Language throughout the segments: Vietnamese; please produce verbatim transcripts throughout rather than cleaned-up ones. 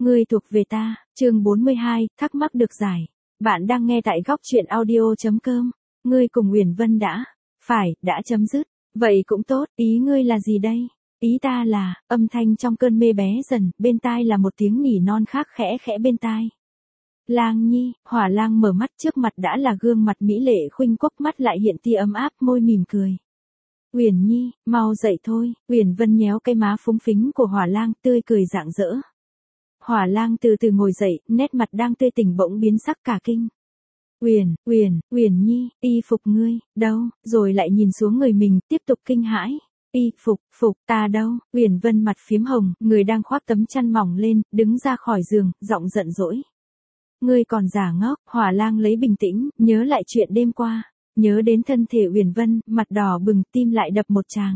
Ngươi thuộc về ta, chương bốn mươi hai, thắc mắc được giải. Bạn đang nghe tại góc truyện audio.com. Ngươi cùng Uyển Vân đã, phải, đã chấm dứt. Vậy cũng tốt, ý ngươi là gì đây? Ý ta là, âm thanh trong cơn mê bé dần, bên tai là một tiếng nỉ non khác khẽ khẽ bên tai. Lang Nhi, Hỏa Lang mở mắt, trước mặt đã là gương mặt mỹ lệ khuynh quốc, mắt lại hiện tia ấm áp, môi mỉm cười. Uyển Nhi, mau dậy thôi. Uyển Vân nhéo cái má phúng phính của Hỏa Lang, tươi cười rạng rỡ. Hỏa Lang từ từ ngồi dậy, nét mặt đang tươi tỉnh bỗng biến sắc cả kinh. Uyển, Uyển, Uyển Nhi, y phục ngươi, đâu? Rồi lại nhìn xuống người mình, tiếp tục kinh hãi. Y phục, phục, ta đâu? Uyển Vân mặt phím hồng, người đang khoác tấm chăn mỏng lên, đứng ra khỏi giường, giọng giận dỗi. Ngươi còn giả ngốc. Hỏa Lang lấy bình tĩnh, nhớ lại chuyện đêm qua, nhớ đến thân thể Uyển Vân, mặt đỏ bừng, tim lại đập một tràng.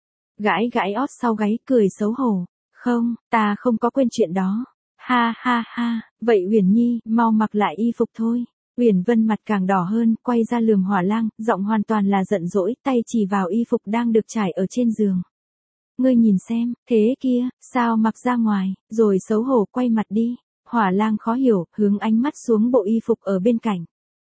Gãi gãi ót sau gáy, cười xấu hổ. Không, ta không có quên chuyện đó. Ha ha ha, vậy Uyển Nhi, mau mặc lại y phục thôi. Uyển Vân mặt càng đỏ hơn, quay ra lườm Hỏa Lang, giọng hoàn toàn là giận dỗi, tay chỉ vào y phục đang được trải ở trên giường. Ngươi nhìn xem, thế kia, sao mặc ra ngoài, rồi xấu hổ quay mặt đi. Hỏa Lang khó hiểu, hướng ánh mắt xuống bộ y phục ở bên cạnh.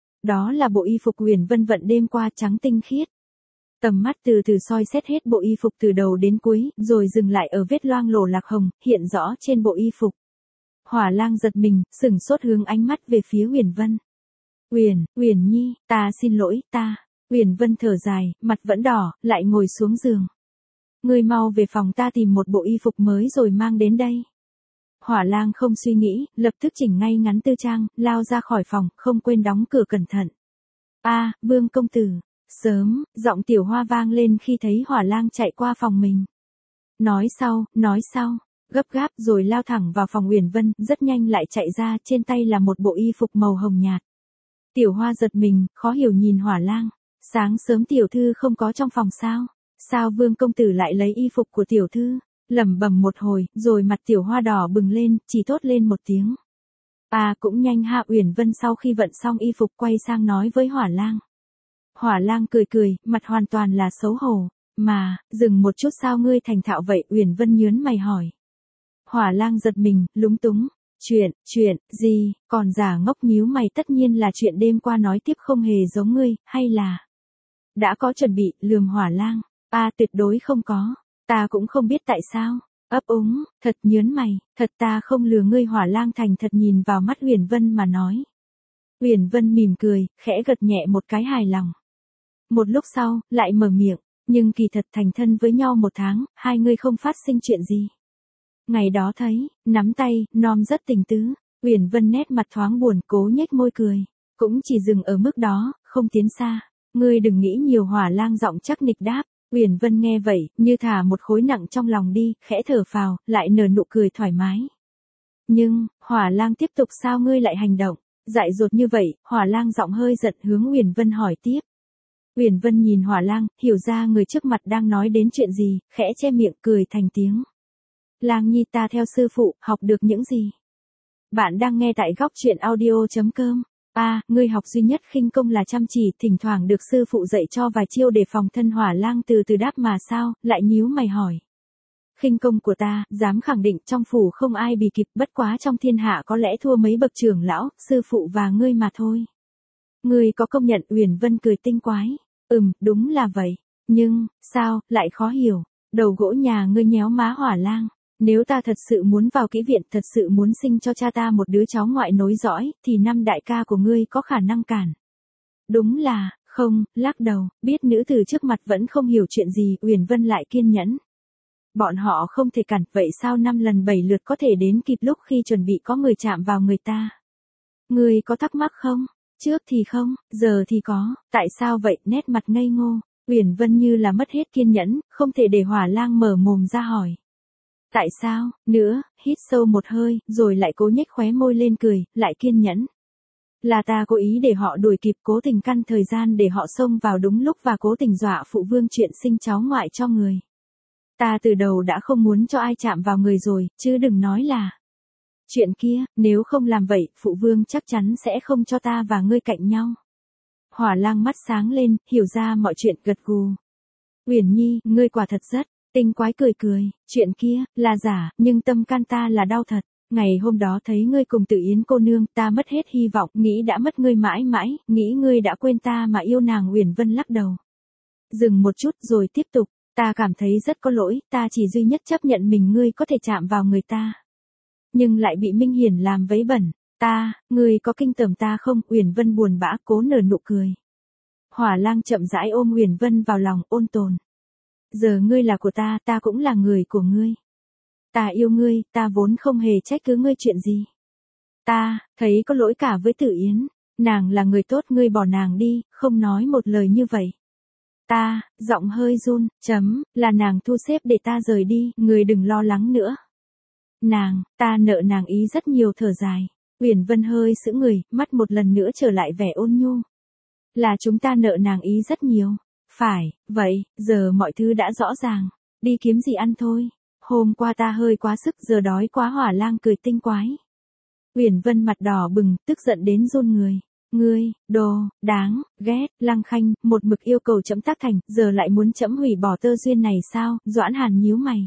Đó là bộ y phục Uyển Vân vận đêm qua, trắng tinh khiết. Tầm mắt từ từ soi xét hết bộ y phục từ đầu đến cuối, rồi dừng lại ở vết loang lổ lạc hồng, hiện rõ trên bộ y phục. Hỏa Lang giật mình, sửng sốt hướng ánh mắt về phía Uyển Vân. Uyển, Uyển Nhi, ta xin lỗi, ta. Uyển Vân thở dài, mặt vẫn đỏ, lại ngồi xuống giường. Ngươi mau về phòng ta tìm một bộ y phục mới rồi mang đến đây. Hỏa Lang không suy nghĩ, lập tức chỉnh ngay ngắn tư trang, lao ra khỏi phòng, không quên đóng cửa cẩn thận. A, Vương công tử. Sớm, giọng Tiểu Hoa vang lên khi thấy Hỏa Lang chạy qua phòng mình. Nói sau, nói sau. Gấp gáp rồi lao thẳng vào phòng Uyển Vân, rất nhanh lại chạy ra, trên tay là một bộ y phục màu hồng nhạt. Tiểu Hoa giật mình, khó hiểu nhìn Hỏa Lang. Sáng sớm tiểu thư không có trong phòng sao? Sao Vương công tử lại lấy y phục của tiểu thư? Lẩm bẩm một hồi, rồi mặt Tiểu Hoa đỏ bừng lên, chỉ thốt lên một tiếng. À cũng nhanh ha. Uyển Vân sau khi vận xong y phục quay sang nói với Hỏa Lang. Hỏa Lang cười cười, mặt hoàn toàn là xấu hổ. Mà, dừng một chút, sao ngươi thành thạo vậy? Uyển Vân nhớn mày hỏi. Hỏa Lang giật mình, lúng túng. Chuyện, chuyện, gì, còn giả ngốc nhíu mày, tất nhiên là chuyện đêm qua, nói tiếp không hề giống ngươi, hay là đã có chuẩn bị? Lườm Hỏa Lang. À tuyệt đối không có, ta cũng không biết tại sao. Ấp úng, thật nhớn mày, thật ta không lừa ngươi. Hỏa Lang thành thật nhìn vào mắt Uyển Vân mà nói. Uyển Vân mỉm cười, khẽ gật nhẹ một cái hài lòng. Một lúc sau, lại mở miệng, nhưng kỳ thật thành thân với nhau một tháng, hai người không phát sinh chuyện gì. Ngày đó thấy, nắm tay, nom rất tình tứ. Uyển Vân nét mặt thoáng buồn, cố nhếch môi cười. Cũng chỉ dừng ở mức đó, không tiến xa. Ngươi đừng nghĩ nhiều. Hỏa Lang giọng chắc nịch đáp. Uyển Vân nghe vậy, như thả một khối nặng trong lòng đi, khẽ thở phào, lại nở nụ cười thoải mái. Nhưng, Hỏa Lang tiếp tục, sao ngươi lại hành động dại dột như vậy? Hỏa Lang giọng hơi giận, hướng Uyển Vân hỏi tiếp. Uyển Vân nhìn Hỏa Lang, hiểu ra người trước mặt đang nói đến chuyện gì, khẽ che miệng cười thành tiếng. Lang Nhi, ta theo sư phụ, học được những gì? Bạn đang nghe tại góc truyện audio.com. À, ngươi học duy nhất khinh công là chăm chỉ, thỉnh thoảng được sư phụ dạy cho vài chiêu để phòng thân. Hỏa Lang từ từ đáp. Mà sao, lại nhíu mày hỏi. Khinh công của ta, dám khẳng định trong phủ không ai bì kịp, bất quá trong thiên hạ có lẽ thua mấy bậc trưởng lão, sư phụ và ngươi mà thôi. Ngươi có công nhận? Uyển Vân cười tinh quái. Ừm, đúng là vậy. Nhưng, sao, lại khó hiểu? Đầu gỗ nhà ngươi nhéo má. Hỏa Lang. Nếu ta thật sự muốn vào kỹ viện, thật sự muốn sinh cho cha ta một đứa cháu ngoại nối dõi, thì năm đại ca của ngươi có khả năng cản? Đúng là, không. Lắc đầu, biết nữ tử trước mặt vẫn không hiểu chuyện gì, Uyển Vân lại kiên nhẫn. Bọn họ không thể cản, vậy sao năm lần bảy lượt có thể đến kịp lúc khi chuẩn bị có người chạm vào người ta? Ngươi có thắc mắc không? Trước thì không, giờ thì có, tại sao vậy? Nét mặt ngây ngô, Uyển Vân như là mất hết kiên nhẫn, không thể để Hỏa Lang mở mồm ra hỏi. Tại sao, nữa, hít sâu một hơi, rồi lại cố nhếch khóe môi lên cười, lại kiên nhẫn. Là ta cố ý để họ đuổi kịp, cố tình căn thời gian để họ xông vào đúng lúc và cố tình dọa phụ vương chuyện sinh cháu ngoại cho người. Ta từ đầu đã không muốn cho ai chạm vào người rồi, chứ đừng nói là chuyện kia, nếu không làm vậy, phụ vương chắc chắn sẽ không cho ta và ngươi cạnh nhau. Hỏa Lang mắt sáng lên, hiểu ra mọi chuyện, gật gù. Uyển Nhi, ngươi quả thật rất tinh quái. Cười cười, chuyện kia, là giả, nhưng tâm can ta là đau thật. Ngày hôm đó thấy ngươi cùng Tử Yến cô nương, ta mất hết hy vọng, nghĩ đã mất ngươi mãi mãi, nghĩ ngươi đã quên ta mà yêu nàng. Uyển Vân lắc đầu. Dừng một chút rồi tiếp tục, ta cảm thấy rất có lỗi, ta chỉ duy nhất chấp nhận mình ngươi có thể chạm vào người ta. Nhưng lại bị Minh Hiển làm vấy bẩn, ta, ngươi có kinh tởm ta không? Uyển Vân buồn bã cố nở nụ cười. Hỏa Lang chậm rãi ôm Uyển Vân vào lòng, ôn tồn. Giờ ngươi là của ta, ta cũng là người của ngươi. Ta yêu ngươi, ta vốn không hề trách cứ ngươi chuyện gì. Ta, thấy có lỗi cả với Tử Yến, nàng là người tốt, ngươi bỏ nàng đi, không nói một lời như vậy. Ta, giọng hơi run, chấm, là nàng thu xếp để ta rời đi, ngươi đừng lo lắng nữa. Nàng, ta nợ nàng ý rất nhiều. Thở dài. Uyển Vân hơi sững người, mắt một lần nữa trở lại vẻ ôn nhu. Là chúng ta nợ nàng ý rất nhiều. Phải, vậy, giờ mọi thứ đã rõ ràng. Đi kiếm gì ăn thôi. Hôm qua ta hơi quá sức, giờ đói quá. Hỏa Lang cười tinh quái. Uyển Vân mặt đỏ bừng, tức giận đến run người. Ngươi, đồ, đáng, ghét, Lăng Khanh, một mực yêu cầu trẫm tác thành, giờ lại muốn trẫm hủy bỏ tơ duyên này sao? Doãn Hàn nhíu mày.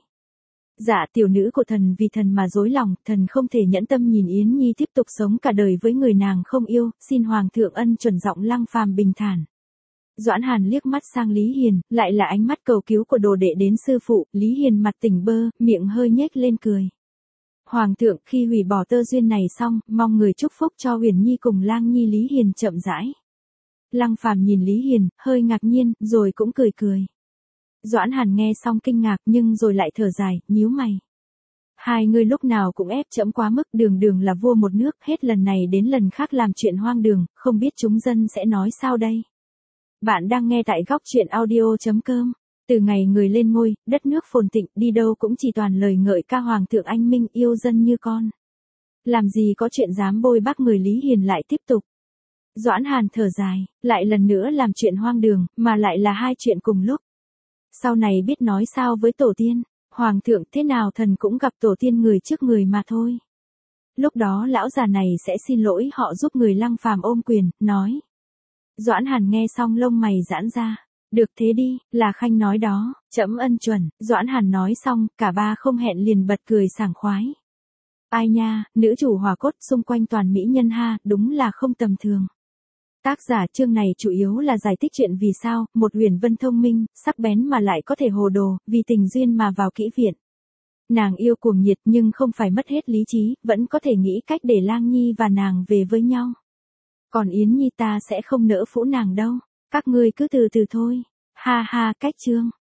Dạ, tiểu nữ của thần vì thần mà dối lòng, thần không thể nhẫn tâm nhìn Yến Nhi tiếp tục sống cả đời với người nàng không yêu, xin Hoàng thượng ân chuẩn. Giọng Lăng Phàm bình thản. Doãn Hàn liếc mắt sang Lý Hiền, lại là ánh mắt cầu cứu của đồ đệ đến sư phụ. Lý Hiền mặt tỉnh bơ, miệng hơi nhếch lên cười. Hoàng thượng, khi hủy bỏ tơ duyên này xong, mong người chúc phúc cho Uyển Nhi cùng Lang Nhi. Lý Hiền chậm rãi. Lăng Phàm nhìn Lý Hiền, hơi ngạc nhiên, rồi cũng cười cười. Doãn Hàn nghe xong kinh ngạc, nhưng rồi lại thở dài, nhíu mày. Hai người lúc nào cũng ép trẫm quá mức, đường đường là vua một nước, hết lần này đến lần khác làm chuyện hoang đường, không biết chúng dân sẽ nói sao đây. Bạn đang nghe tại góc truyện audio chấm com. Từ ngày người lên ngôi, đất nước phồn thịnh, đi đâu cũng chỉ toàn lời ngợi ca Hoàng thượng anh minh, yêu dân như con. Làm gì có chuyện dám bôi bác người. Lý Hiền lại tiếp tục. Doãn Hàn thở dài, lại lần nữa làm chuyện hoang đường, mà lại là hai chuyện cùng lúc. Sau này biết nói sao với tổ tiên. Hoàng thượng, thế nào thần cũng gặp tổ tiên người trước người mà thôi. Lúc đó lão già này sẽ xin lỗi họ giúp người. Lăng Phàm ôm quyền, nói. Doãn Hàn nghe xong lông mày giãn ra. Được thế đi, là Khanh nói đó, trẫm ân chuẩn. Doãn Hàn nói xong, cả ba không hẹn liền bật cười sảng khoái. Ai nha, nữ chủ Hỏa Cốt xung quanh toàn mỹ nhân ha, đúng là không tầm thường. Tác giả chương này chủ yếu là giải thích chuyện vì sao một Uyển Vân thông minh, sắc bén mà lại có thể hồ đồ, vì tình duyên mà vào kỹ viện. Nàng yêu cuồng nhiệt nhưng không phải mất hết lý trí, vẫn có thể nghĩ cách để Lang Nhi và nàng về với nhau. Còn Yến Nhi ta sẽ không nỡ phũ nàng đâu, các ngươi cứ từ từ thôi. Ha ha, cách chương.